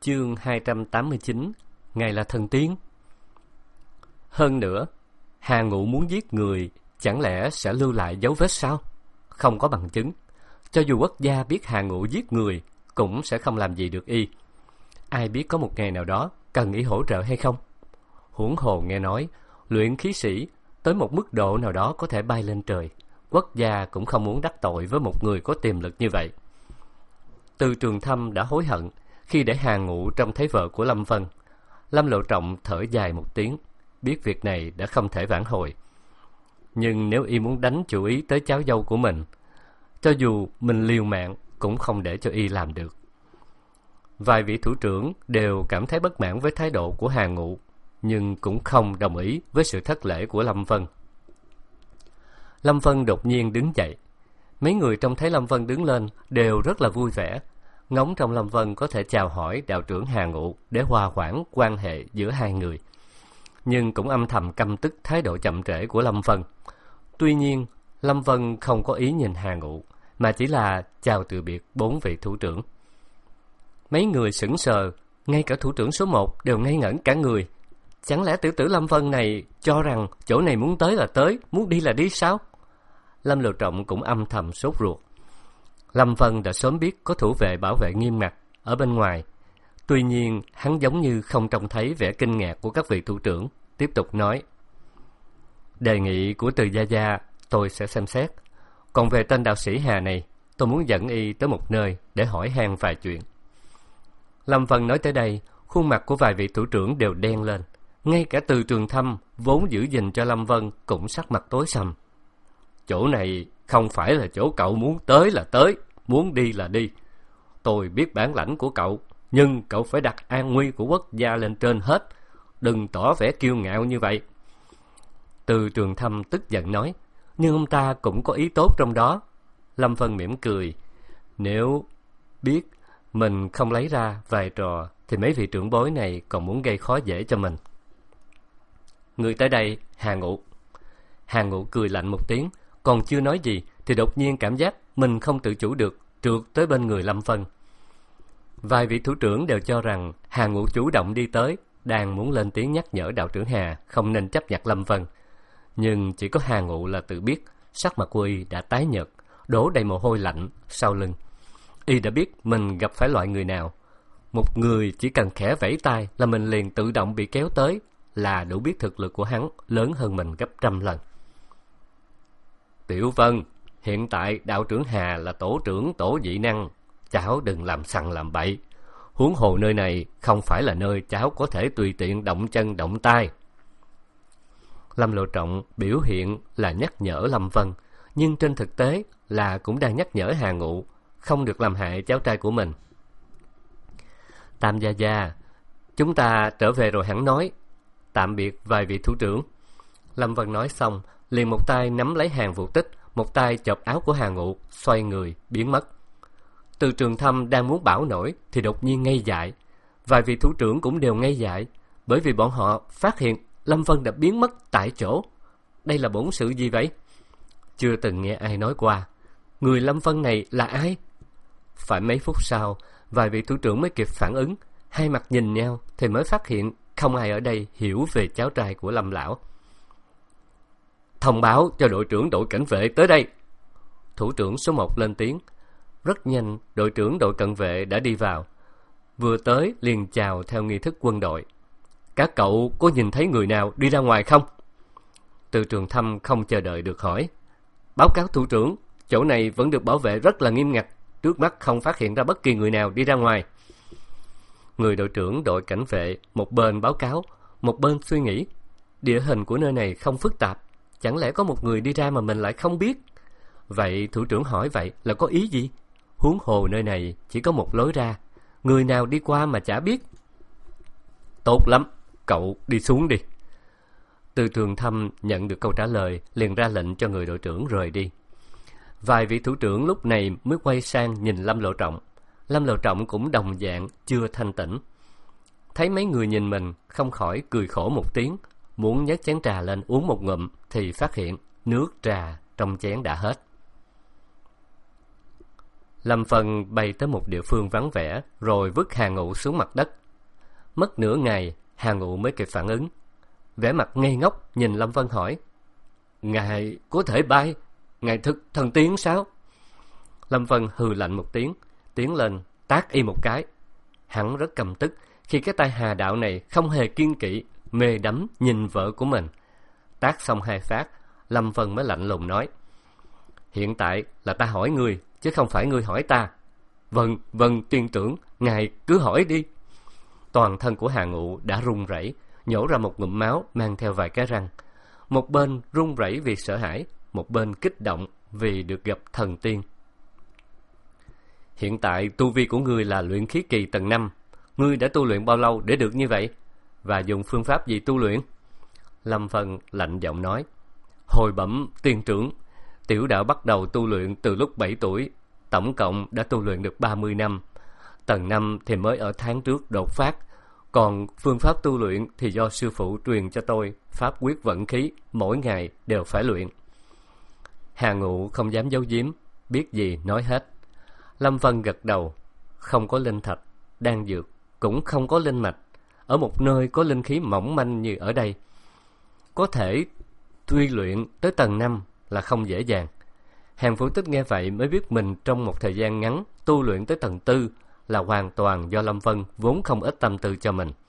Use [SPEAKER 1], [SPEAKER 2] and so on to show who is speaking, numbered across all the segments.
[SPEAKER 1] Chương 289. Ngài là thần tiên. Hơn nữa, Hà Ngụ muốn giết người, chẳng lẽ sẽ lưu lại dấu vết sao? Không có bằng chứng. Cho dù quốc gia biết Hà Ngụ giết người, cũng sẽ không làm gì được y. Ai biết có một ngày nào đó cần y hỗ trợ hay không? Huống hồ nghe nói, luyện khí sĩ tới một mức độ nào đó có thể bay lên trời. Quốc gia cũng không muốn đắc tội với một người có tiềm lực như vậy. Từ Trường Thâm đã hối hận khi để Hà Ngụ trông thấy vợ của Lâm Vân. Lâm Lộ Trọng thở dài một tiếng, biết việc này đã không thể vãn hồi. Nhưng nếu y muốn đánh chủ ý tới cháu dâu của mình, cho dù mình liều mạng cũng không để cho y làm được. Vài vị thủ trưởng đều cảm thấy bất mãn với thái độ của Hà Ngụ, nhưng cũng không đồng ý với sự thất lễ của Lâm Vân. Lâm Vân đột nhiên đứng dậy. Mấy người trông thấy Lâm Vân đứng lên đều rất là vui vẻ, ngóng trong Lâm Vân có thể chào hỏi đạo trưởng Hà Ngụ để hòa hoãn quan hệ giữa hai người. Nhưng cũng âm thầm căm tức thái độ chậm trễ của Lâm Vân. Tuy nhiên, Lâm Vân không có ý nhìn Hà Ngụ, mà chỉ là chào từ biệt 4 vị thủ trưởng. Mấy người sững sờ, ngay cả thủ trưởng số 1 đều ngây ngẩn cả người. Chẳng lẽ tiểu tử Lâm Vân này cho rằng chỗ này muốn tới là tới, muốn đi là đi sao? Lâm Lộ Trọng cũng âm thầm sốt ruột. Lâm Vân đã sớm biết có thủ vệ bảo vệ nghiêm ngặt ở bên ngoài. Tuy nhiên, hắn giống như không trông thấy vẻ kinh ngạc của các vị thủ trưởng, tiếp tục nói: đề nghị của Từ Gia Gia tôi sẽ xem xét. Còn về tên đạo sĩ Hà này, tôi muốn dẫn y tới một nơi để hỏi han vài chuyện. Lâm Vân nói tới đây, khuôn mặt của vài vị thủ trưởng đều đen lên. Ngay cả Từ Trường Thâm vốn giữ gìn cho Lâm Vân cũng sắc mặt tối sầm. Chỗ này không phải là chỗ cậu muốn tới là tới, muốn đi là đi. Tôi biết bản lãnh của cậu, nhưng cậu phải đặt an nguy của quốc gia lên trên hết. Đừng tỏ vẻ kiêu ngạo như vậy. Từ Trường Thâm tức giận nói, nhưng ông ta cũng có ý tốt trong đó. Lâm Vân mỉm cười. Nếu biết mình không lấy ra vài trò, thì mấy vị trưởng bối này còn muốn gây khó dễ cho mình. Người tới đây, Hà Ngụ. Hà Ngụ cười lạnh một tiếng, còn chưa nói gì thì đột nhiên cảm giác mình không tự chủ được, trượt tới bên người Lâm Vân. Vài vị thủ trưởng đều cho rằng Hà Ngụ chủ động đi tới, đang muốn lên tiếng nhắc nhở đạo trưởng Hà không nên chấp nhặt Lâm Vân. Nhưng chỉ có Hà Ngụ là tự biết, sắc mặt của y đã tái nhợt, đổ đầy mồ hôi lạnh sau lưng. Y đã biết mình gặp phải loại người nào. Một người chỉ cần khẽ vẫy tay là mình liền tự động bị kéo tới, là đủ biết thực lực của hắn lớn hơn mình gấp 100 lần. Tiểu Vân, hiện tại đạo trưởng Hà là tổ trưởng tổ dị năng, cháu đừng làm sằng làm bậy. Huống hồ nơi này không phải là nơi cháu có thể tùy tiện động chân động tay. Lâm Lộ Trọng biểu hiện là nhắc nhở Lâm Vân, nhưng trên thực tế là cũng đang nhắc nhở Hà Ngụ không được làm hại cháu trai của mình. Tam Gia Gia, chúng ta trở về rồi hẳn nói. Tạm biệt vài vị thủ trưởng. Lâm Vân nói xong, liền một tay nắm lấy Hàn Vũ Tích, một tay chộp áo của Hà Ngụ, xoay người biến mất. Từ Trường Thâm đang muốn bảo nổi thì đột nhiên ngây dại. Vài vị thủ trưởng cũng đều ngây dại, bởi vì bọn họ phát hiện Lâm Vân đã biến mất tại chỗ. Đây là bổn sự gì vậy? Chưa từng nghe ai nói qua. Người Lâm Vân này là ai? Phải mấy phút sau, vài vị thủ trưởng mới kịp phản ứng, hai mặt nhìn nhau thì mới phát hiện không ai ở đây hiểu về cháu trai của Lâm lão. Thông báo cho đội trưởng đội cảnh vệ tới đây. Thủ trưởng số 1 lên tiếng. Rất nhanh, đội trưởng đội cận vệ đã đi vào. Vừa tới liền chào theo nghi thức quân đội. Các cậu có nhìn thấy người nào đi ra ngoài không? Từ Trường Thâm không chờ đợi được hỏi. Báo cáo thủ trưởng, chỗ này vẫn được bảo vệ rất là nghiêm ngặt. Trước mắt không phát hiện ra bất kỳ người nào đi ra ngoài. Người đội trưởng đội cảnh vệ một bên báo cáo, một bên suy nghĩ. Địa hình của nơi này không phức tạp, chẳng lẽ có một người đi ra mà mình lại không biết? Vậy thủ trưởng hỏi vậy là có ý gì? Huống hồ nơi này chỉ có một lối ra, người nào đi qua mà chả biết. Tốt lắm, cậu đi xuống đi. Từ Trường Thâm nhận được câu trả lời, liền ra lệnh cho người đội trưởng rời đi. Vài vị thủ trưởng lúc này mới quay sang nhìn Lâm Lộ Trọng. Lâm Lộ Trọng cũng đồng dạng chưa thanh tỉnh. Thấy mấy người nhìn mình, không khỏi cười khổ một tiếng, muốn nhấc chén trà lên uống một ngụm thì phát hiện nước trà trong chén đã hết. Lâm Vân bay tới một địa phương vắng vẻ, rồi vứt Hà Ngụ xuống mặt đất. Mất nửa ngày, Hà Ngụ mới kịp phản ứng. Vẻ mặt ngây ngốc nhìn Lâm Vân hỏi: "Ngài có thể bay? Ngài thực thần tiên sao?" Lâm Vân hừ lạnh một tiếng, tiến lên tát y một cái. Hắn rất căm tức khi cái tay Hà đạo này không hề kiêng kỵ, mê đắm nhìn vợ của mình. Tát xong 2 phát, Lâm Vân mới lạnh lùng nói: "Hiện tại là ta hỏi ngươi, chứ không phải ngươi hỏi ta." Vâng, tiên trưởng, ngài cứ hỏi đi." Toàn thân của Hà Ngụ đã run rẩy, nhổ ra một ngụm máu mang theo vài cái răng. Một bên run rẩy vì sợ hãi, một bên kích động vì được gặp thần tiên. "Hiện tại tu vi của ngươi là luyện khí kỳ tầng 5. Ngươi đã tu luyện bao lâu để được như vậy? Và dùng phương pháp gì tu luyện?" Lâm Vân lạnh giọng nói: "Hồi bẩm tiên trưởng, tiểu đạo bắt đầu tu luyện từ lúc 7 tuổi, tổng cộng đã tu luyện được 30 năm. Tầng 5 thì mới ở tháng trước đột phát, còn phương pháp tu luyện thì do sư phụ truyền cho tôi, pháp quyết vận khí, mỗi ngày đều phải luyện." Hà Ngụ không dám giấu giếm, biết gì nói hết. Lâm Vân gật đầu. Không có linh thạch, đan dược, cũng không có linh mạch. Ở một nơi có linh khí mỏng manh như ở đây, có thể tuy luyện tới tầng 5 là không dễ dàng. Hàn Vũ Tích nghe vậy mới biết mình trong một thời gian ngắn tu luyện tới tầng 4 là hoàn toàn do Lâm Vân vốn không ít tâm tư cho mình,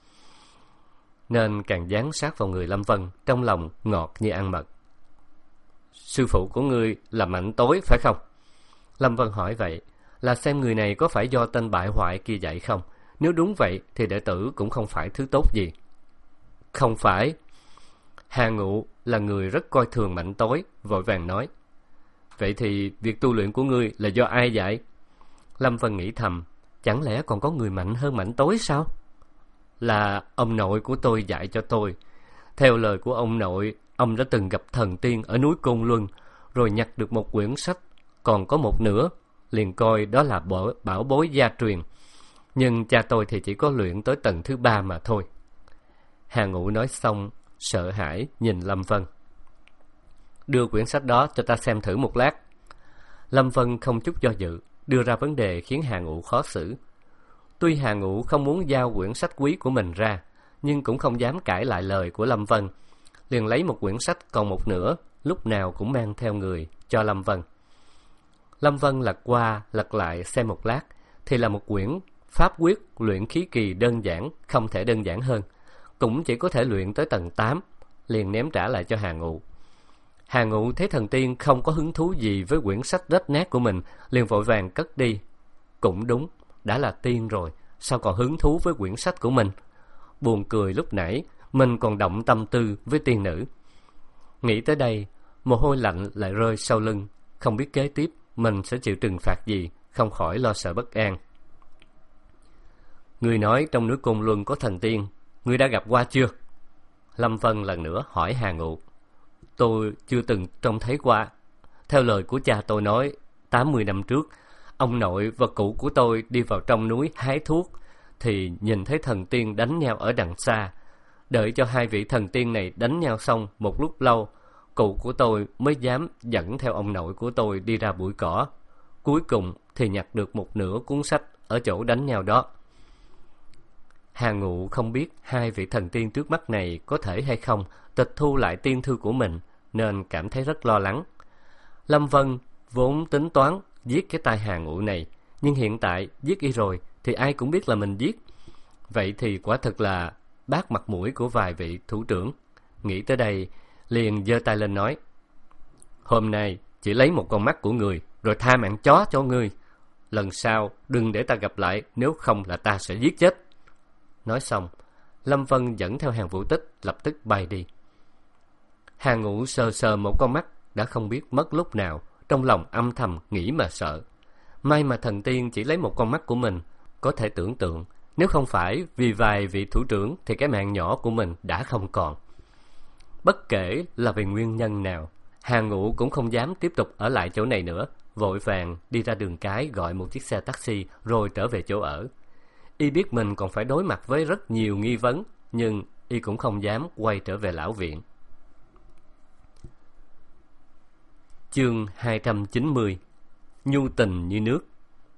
[SPEAKER 1] nên càng dán sát vào người Lâm Vân, trong lòng ngọt như ăn mật. "Sư phụ của ngươi là Mạnh Tối phải không?" Lâm Vân hỏi vậy là xem người này có phải do tên bại hoại kia dạy không. Nếu đúng vậy thì đệ tử cũng không phải thứ tốt gì. "Không phải." Hà Ngụ là người rất coi thường Mạnh Tối, vội vàng nói: "Vậy thì việc tu luyện của ngươi là do ai dạy?" Lâm Vân nghĩ thầm, chẳng lẽ còn có người mạnh hơn Mạnh Tối sao? "Là ông nội của tôi dạy cho tôi. Theo lời của ông nội, ông đã từng gặp thần tiên ở núi Côn Luân, rồi nhặt được một quyển sách, còn có một nửa, liền coi đó là bảo bối gia truyền. Nhưng cha tôi thì chỉ có luyện tới tầng thứ 3 mà thôi." Hà Ngụ nói xong, sợ hãi nhìn Lâm Vân: "Đưa quyển sách đó cho ta xem thử một lát." Lâm Vân không chút do dự, đưa ra vấn đề khiến Hà Ngụ khó xử. Tuy Hà Ngụ không muốn giao quyển sách quý của mình ra, nhưng cũng không dám cãi lại lời của Lâm Vân, liền lấy một quyển sách còn một nửa, lúc nào cũng mang theo người, cho Lâm Vân. Lâm Vân lật qua lật lại xem một lát, thì là một quyển pháp quyết luyện khí kỳ đơn giản, không thể đơn giản hơn, cũng chỉ có thể luyện tới tầng 8, liền ném trả lại cho Hà Ngụ. Hà Ngụ thấy thần tiên không có hứng thú gì với quyển sách rách nát của mình, liền vội vàng cất đi. Cũng đúng, đã là tiên rồi, sao còn hứng thú với quyển sách của mình? Buồn cười lúc nãy mình còn động tâm tư với tiên nữ. Nghĩ tới đây, mồ hôi lạnh lại rơi sau lưng, không biết kế tiếp mình sẽ chịu trừng phạt gì, không khỏi lo sợ bất an. "Ngươi nói trong núi Côn Luân có thần tiên, ngươi đã gặp qua chưa?" Lâm Vân lần nữa hỏi Hà Ngụ. "Tôi chưa từng trông thấy qua. Theo lời của cha tôi nói, 80 năm trước, ông nội và cụ của tôi đi vào trong núi hái thuốc, thì nhìn thấy thần tiên đánh nhau ở đằng xa. Đợi cho 2 vị thần tiên này đánh nhau xong một lúc lâu, cụ của tôi mới dám dẫn theo ông nội của tôi đi ra bụi cỏ. Cuối cùng thì nhặt được một nửa cuốn sách ở chỗ đánh nhau đó." Hà Ngụ không biết 2 vị thần tiên trước mắt này có thể hay không tịch thu lại tiên thư của mình, nên cảm thấy rất lo lắng. Lâm Vân vốn tính toán giết cái tai Hà Ngụ này, nhưng hiện tại giết y rồi thì ai cũng biết là mình giết. Vậy thì quả thực là bác mặt mũi của vài vị thủ trưởng. Nghĩ tới đây, liền giơ tay lên nói: "Hôm nay chỉ lấy một con mắt của người, rồi tha mạng chó cho ngươi. Lần sau đừng để ta gặp lại, nếu không là ta sẽ giết chết." Nói xong, Lâm Vân dẫn theo Hàn Vũ Tích lập tức bay đi. Hà Ngụ sờ sờ một con mắt, đã không biết mất lúc nào, trong lòng âm thầm nghĩ mà sợ. May mà thần tiên chỉ lấy một con mắt của mình, có thể tưởng tượng, nếu không phải vì vài vị thủ trưởng thì cái mạng nhỏ của mình đã không còn. Bất kể là vì nguyên nhân nào, Hà Ngụ cũng không dám tiếp tục ở lại chỗ này nữa, vội vàng đi ra đường cái gọi một chiếc xe taxi rồi trở về chỗ ở. Y biết mình còn phải đối mặt với rất nhiều nghi vấn, nhưng y cũng không dám quay trở về lão viện. Chương 290. Nhu tình như nước.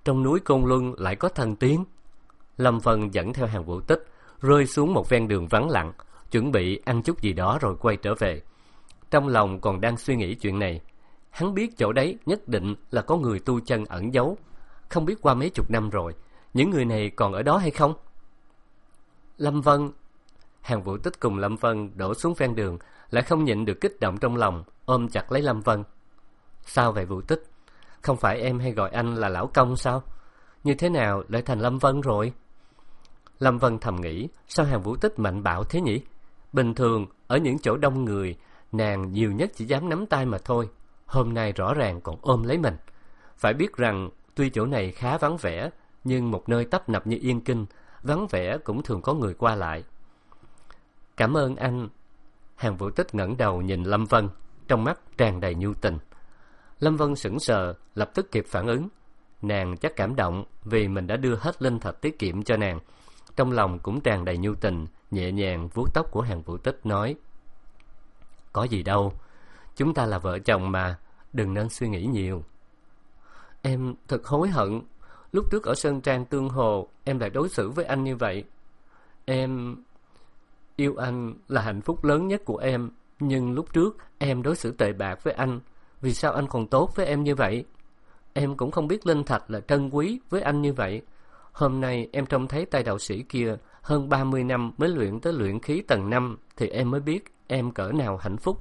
[SPEAKER 1] trong núi Côn Luân lại có thần tiên? Lâm Vân dẫn theo Hàn Vũ Tích rơi xuống một ven đường vắng lặng, chuẩn bị ăn chút gì đó rồi quay trở về. Trong lòng còn đang suy nghĩ chuyện này, hắn biết chỗ đấy nhất định là có người tu chân ẩn giấu. Không biết qua mấy chục năm rồi, những người này còn ở đó hay không? Lâm Vân. Hàn Vũ Tích cùng Lâm Vân đổ xuống ven đường, lại không nhịn được kích động trong lòng, ôm chặt lấy Lâm Vân. Sao vậy Vũ Tích? Không phải em hay gọi anh là lão công sao? Như thế nào lại thành Lâm Vân rồi? Lâm Vân thầm nghĩ, sao Hàn Vũ Tích mạnh bạo thế nhỉ? Bình thường ở những chỗ đông người, nàng nhiều nhất chỉ dám nắm tay mà thôi. Hôm nay rõ ràng còn ôm lấy mình. Phải biết rằng tuy chỗ này khá vắng vẻ, nhưng một nơi tấp nập như Yên Kinh, vắng vẻ cũng thường có người qua lại. Cảm ơn anh. Hàn Vũ Tích ngẩng đầu nhìn Lâm Vân, trong mắt tràn đầy nhu tình. Lâm Vân sững sờ, lập tức kịp phản ứng. Nàng chắc cảm động vì mình đã đưa hết linh thạch tiết kiệm cho nàng. Trong lòng cũng tràn đầy nhu tình, nhẹ nhàng vuốt tóc của Hàn Vũ Tích nói: Có gì đâu, chúng ta là vợ chồng mà, đừng nên suy nghĩ nhiều. Em thật hối hận, lúc trước ở Sơn Trang Tương Hồ em lại đối xử với anh như vậy. Em yêu anh là hạnh phúc lớn nhất của em, nhưng lúc trước em đối xử tệ bạc với anh. Vì sao anh còn tốt với em như vậy? Em cũng không biết linh thạch là trân quý với anh như vậy. Hôm nay em trông thấy tay đạo sĩ kia hơn 30 năm mới luyện tới luyện khí tầng 5 thì em mới biết em cỡ nào hạnh phúc.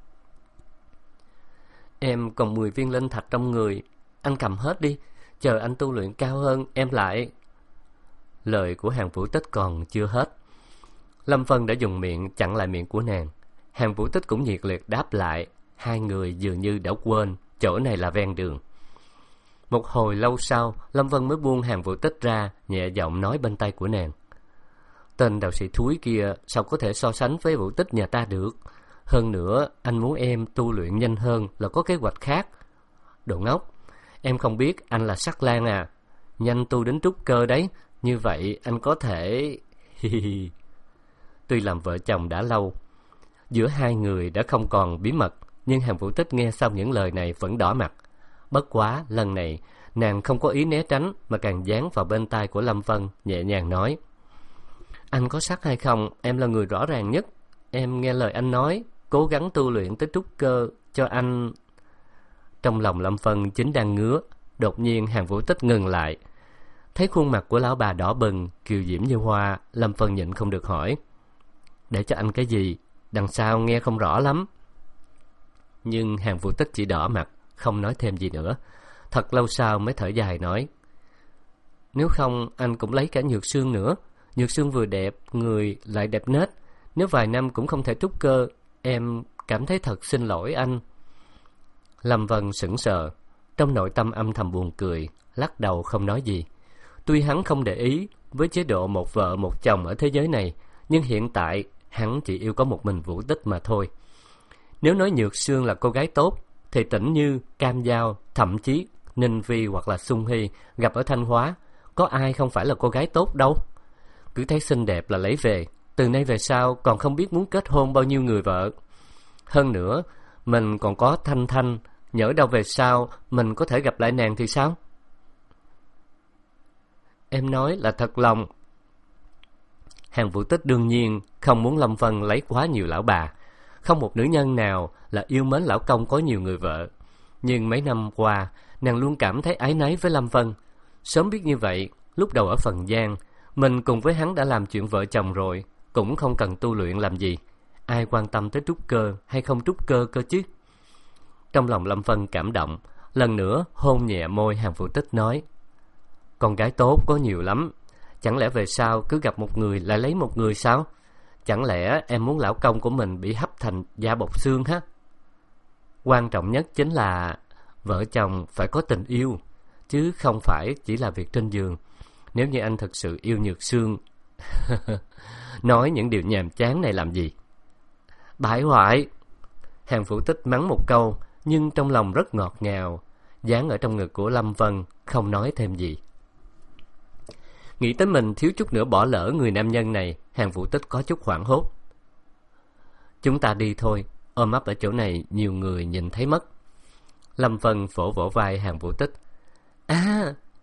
[SPEAKER 1] Em còn 10 viên linh thạch trong người, anh cầm hết đi, chờ anh tu luyện cao hơn em lại. Lời của Hàn Vũ Tích còn chưa hết, Lâm Vân đã dùng miệng chặn lại miệng của nàng. Hàn Vũ Tích cũng nhiệt liệt đáp lại. Hai người dường như đã quên chỗ này là ven đường. Một hồi lâu sau, Lâm Vân mới buông Hàn Vũ Tích ra, nhẹ giọng nói bên tai của nàng: Tên đạo sĩ thúi kia sao có thể so sánh với Vũ Tích nhà ta được? Hơn nữa, anh muốn em tu luyện nhanh hơn là có kế hoạch khác. Đồ ngốc, em không biết anh là Sắc Lang à? Nhanh tu đến trúc cơ đấy, như vậy anh có thể... Tuy làm vợ chồng đã lâu, giữa hai người đã không còn bí mật, nhưng Hàn Vũ Tích nghe xong những lời này vẫn đỏ mặt. Bất quá lần này nàng không có ý né tránh, mà càng dán vào bên tai của Lâm Vân, nhẹ nhàng nói: Anh có sắc hay không, em là người rõ ràng nhất. Em nghe lời anh nói, cố gắng tu luyện tới trúc cơ cho anh. Trong lòng Lâm Vân chính đang ngứa, đột nhiên Hàn Vũ Tích ngừng lại. Thấy khuôn mặt của lão bà đỏ bừng, kiều diễm như hoa, Lâm Vân nhịn không được hỏi: Để cho anh cái gì? Đằng sau nghe không rõ lắm. Nhưng Hàn Vũ Tích chỉ đỏ mặt, không nói thêm gì nữa. Thật lâu sau mới thở dài nói: Nếu không anh cũng lấy cả Nhược Sương nữa. Nhược Sương vừa đẹp, người lại đẹp nết. Nếu vài năm cũng không thể trúc cơ, em cảm thấy thật xin lỗi anh. Lâm Vân sững sờ, trong nội tâm âm thầm buồn cười, lắc đầu không nói gì. Tuy hắn không để ý với chế độ một vợ một chồng ở thế giới này, nhưng hiện tại hắn chỉ yêu có một mình Vũ Tích mà thôi. Nếu nói Nhược Sương là cô gái tốt, thì Tĩnh Như, Cam Giao, thậm chí Ninh Vi hoặc là Xuân Hy gặp ở Thanh Hóa, có ai không phải là cô gái tốt đâu. Cứ thấy xinh đẹp là lấy về, từ nay về sau còn không biết muốn kết hôn bao nhiêu người vợ. Hơn nữa, mình còn có Thanh Thanh, nhỡ đâu về sau mình có thể gặp lại nàng thì sao? Em nói là thật lòng. Hàn Vũ Tích đương nhiên không muốn Lâm Vân lấy quá nhiều lão bà. Không một nữ nhân nào là yêu mến lão công có nhiều người vợ. Nhưng mấy năm qua, nàng luôn cảm thấy áy náy với Lâm Vân. Sớm biết như vậy, lúc đầu ở Phần Giang, mình cùng với hắn đã làm chuyện vợ chồng rồi, cũng không cần tu luyện làm gì. Ai quan tâm tới trúc cơ hay không trúc cơ cơ chứ? Trong lòng Lâm Vân cảm động, lần nữa hôn nhẹ môi Hàn Vũ Tích nói: Con gái tốt có nhiều lắm, chẳng lẽ về sau cứ gặp một người lại lấy một người sao? Chẳng lẽ em muốn lão công của mình bị hấp thành da bọc xương ha? Quan trọng nhất chính là vợ chồng phải có tình yêu, chứ không phải chỉ là việc trên giường. Nếu như anh thực sự yêu Nhược Sương nói những điều nhàm chán này làm gì? Bại hoại! Hàn Vũ Tích mắng một câu, nhưng trong lòng rất ngọt ngào, dán ở trong ngực của Lâm Vân, không nói thêm gì. Nghĩ tới mình thiếu chút nữa bỏ lỡ người nam nhân này, Hàn Vũ Tích có chút hoảng hốt. Chúng ta đi thôi, ôm ấp ở chỗ này nhiều người nhìn thấy mất. Lâm Vân vỗ vỗ vai Hàn Vũ Tích. À,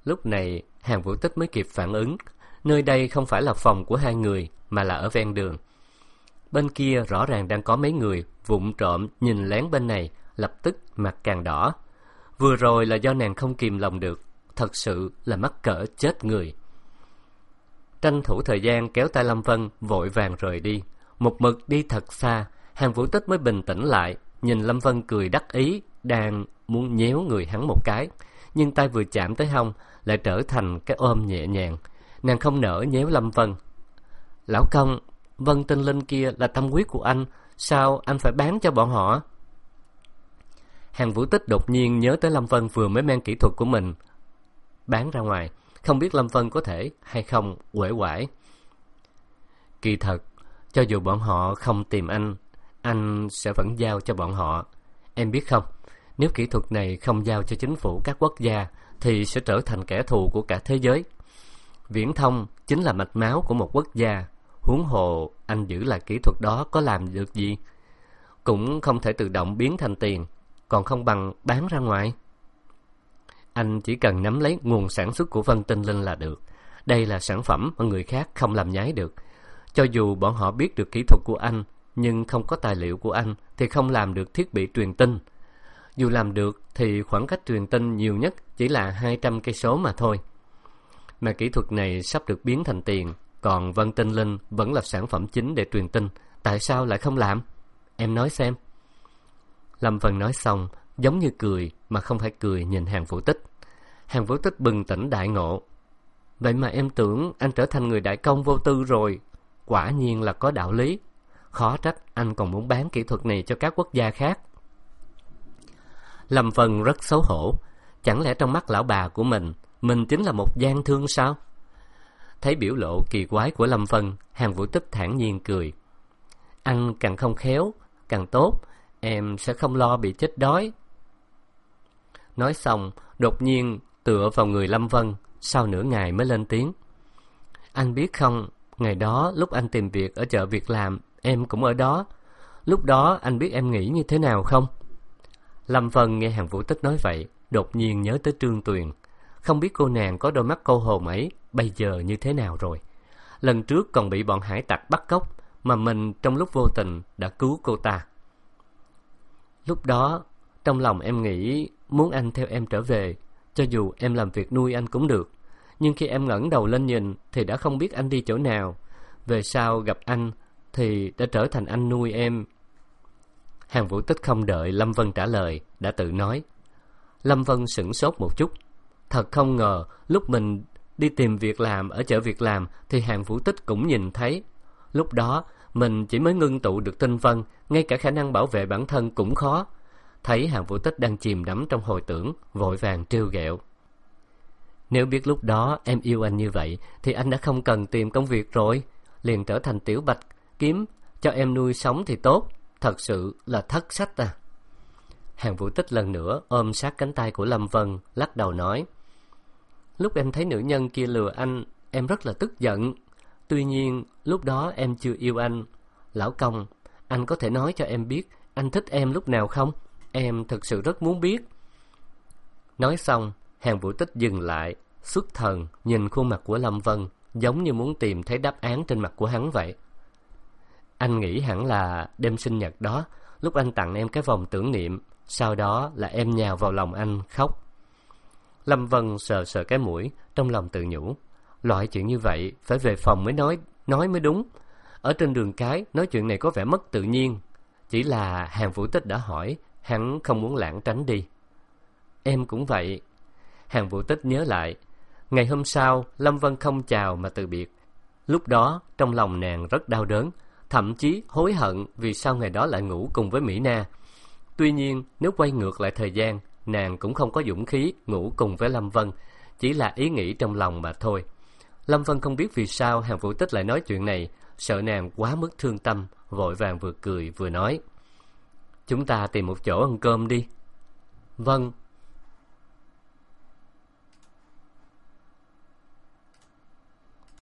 [SPEAKER 1] Lúc này Hàn Vũ Tích mới kịp phản ứng, nơi đây không phải là phòng của hai người mà là ở ven đường. Bên kia rõ ràng đang có mấy người vụng trộm nhìn lén bên này, lập tức mặt càng đỏ. Vừa rồi là do nàng không kìm lòng được, thật sự là mắc cỡ chết người. Tranh thủ thời gian kéo tay Lâm Vân vội vàng rời đi. Một mực đi thật xa, Hàn Vũ Tích mới bình tĩnh lại, nhìn Lâm Vân cười đắc ý, đang muốn nhéo người hắn một cái, nhưng tay vừa chạm tới hông lại trở thành cái ôm nhẹ nhàng. Nàng không nỡ nhéo Lâm Vân. Lão công, Vân Tinh Linh kia là tâm huyết của anh, sao anh phải bán cho bọn họ? Hàn Vũ Tích đột nhiên nhớ tới Lâm Vân vừa mới mang kỹ thuật của mình bán ra ngoài, không biết Lâm Vân có thể hay không uể oải. Kỳ thật, cho dù bọn họ không tìm anh sẽ vẫn giao cho bọn họ. Em biết không, nếu kỹ thuật này không giao cho chính phủ các quốc gia thì sẽ trở thành kẻ thù của cả thế giới. Viễn thông chính là mạch máu của một quốc gia, huống hồ anh giữ lại kỹ thuật đó có làm được gì? Cũng không thể tự động biến thành tiền, còn không bằng bán ra ngoài. Anh chỉ cần nắm lấy nguồn sản xuất của Vân Tinh Linh là được. Đây là sản phẩm mà người khác không làm nhái được. Cho dù bọn họ biết được kỹ thuật của anh, nhưng không có tài liệu của anh thì không làm được thiết bị truyền tin. Dù làm được thì khoảng cách truyền tin nhiều nhất chỉ là 200 cây số mà thôi. Mà kỹ thuật này sắp được biến thành tiền, còn Vân Tinh Linh vẫn là sản phẩm chính để truyền tin. Tại sao lại không làm? Em nói xem. Lâm Vân nói xong, giống như cười mà không phải cười nhìn Hàn Vũ Tích. Hàn Vũ Tích bừng tỉnh đại ngộ. Vậy mà em tưởng anh trở thành người đại công vô tư rồi. Quả nhiên là có đạo lý. Khó trách anh còn muốn bán kỹ thuật này cho các quốc gia khác. Lâm Vân rất xấu hổ. Chẳng lẽ trong mắt lão bà của mình chính là một gian thương sao? Thấy biểu lộ kỳ quái của Lâm Vân, Hàn Vũ Tích thản nhiên cười. Anh càng không khéo, càng tốt. Em sẽ không lo bị chết đói. Nói xong, đột nhiên tựa vào người Lâm Vân, sau nửa ngày mới lên tiếng. Anh biết không, ngày đó lúc anh tìm việc ở chợ việc làm, em cũng ở đó. Lúc đó anh biết em nghĩ như thế nào không? Lâm Vân nghe Hàn Vũ Tích nói vậy, đột nhiên nhớ tới Trương Tuyền. Không biết cô nàng có đôi mắt câu hồn ấy bây giờ như thế nào rồi. Lần trước còn bị bọn hải tặc bắt cóc, mà mình trong lúc vô tình đã cứu cô ta. Lúc đó, trong lòng em nghĩ muốn anh theo em trở về, cho dù em làm việc nuôi anh cũng được. Nhưng khi em ngẩng đầu lên nhìn thì đã không biết anh đi chỗ nào. Về sau gặp anh thì đã trở thành anh nuôi em. Hàn Vũ Tích không đợi Lâm Vân trả lời, đã tự nói. Lâm Vân sửng sốt một chút. Thật không ngờ, lúc mình đi tìm việc làm ở chợ việc làm thì Hàn Vũ Tích cũng nhìn thấy. Lúc đó, mình chỉ mới ngưng tụ được tinh vân, ngay cả khả năng bảo vệ bản thân cũng khó. Thấy Hàn Vũ Tích đang chìm đắm trong hồi tưởng, vội vàng trêu ghẹo. Nếu biết lúc đó em yêu anh như vậy, thì anh đã không cần tìm công việc rồi. Liền trở thành tiểu bạch kiếm, cho em nuôi sống thì tốt. Thật sự là thất sách à. Hàn Vũ Tích lần nữa ôm sát cánh tay của Lâm Vân, lắc đầu nói. Lúc em thấy nữ nhân kia lừa anh, em rất là tức giận. Tuy nhiên, lúc đó em chưa yêu anh. Lão công, anh có thể nói cho em biết anh thích em lúc nào không? Em thực sự rất muốn biết. Nói xong, Hàn Vũ Tích dừng lại, xuất thần nhìn khuôn mặt của Lâm Vân, giống như muốn tìm thấy đáp án trên mặt của hắn vậy. Anh nghĩ hẳn là đêm sinh nhật đó, lúc anh tặng em cái vòng tưởng niệm, sau đó là em nhào vào lòng anh khóc. Lâm Vân sờ sờ cái mũi, trong lòng tự nhủ. Loại chuyện như vậy phải về phòng mới nói mới đúng. Ở trên đường cái nói chuyện này có vẻ mất tự nhiên. Chỉ là Hàn Vũ Tích đã hỏi, hắn không muốn lảng tránh đi. Em cũng vậy. Hàn Vũ Tích nhớ lại, ngày hôm sau Lâm Vân không chào mà từ biệt. Lúc đó trong lòng nàng rất đau đớn, thậm chí hối hận vì sao ngày đó lại ngủ cùng với Mỹ Na. Tuy nhiên nếu quay ngược lại thời gian, nàng cũng không có dũng khí ngủ cùng với Lâm Vân, chỉ là ý nghĩ trong lòng mà thôi. Lâm Vân không biết vì sao Hàn Vũ Tích lại nói chuyện này, sợ nàng quá mức thương tâm, vội vàng vừa cười vừa nói. Chúng ta tìm một chỗ ăn cơm đi. Vâng,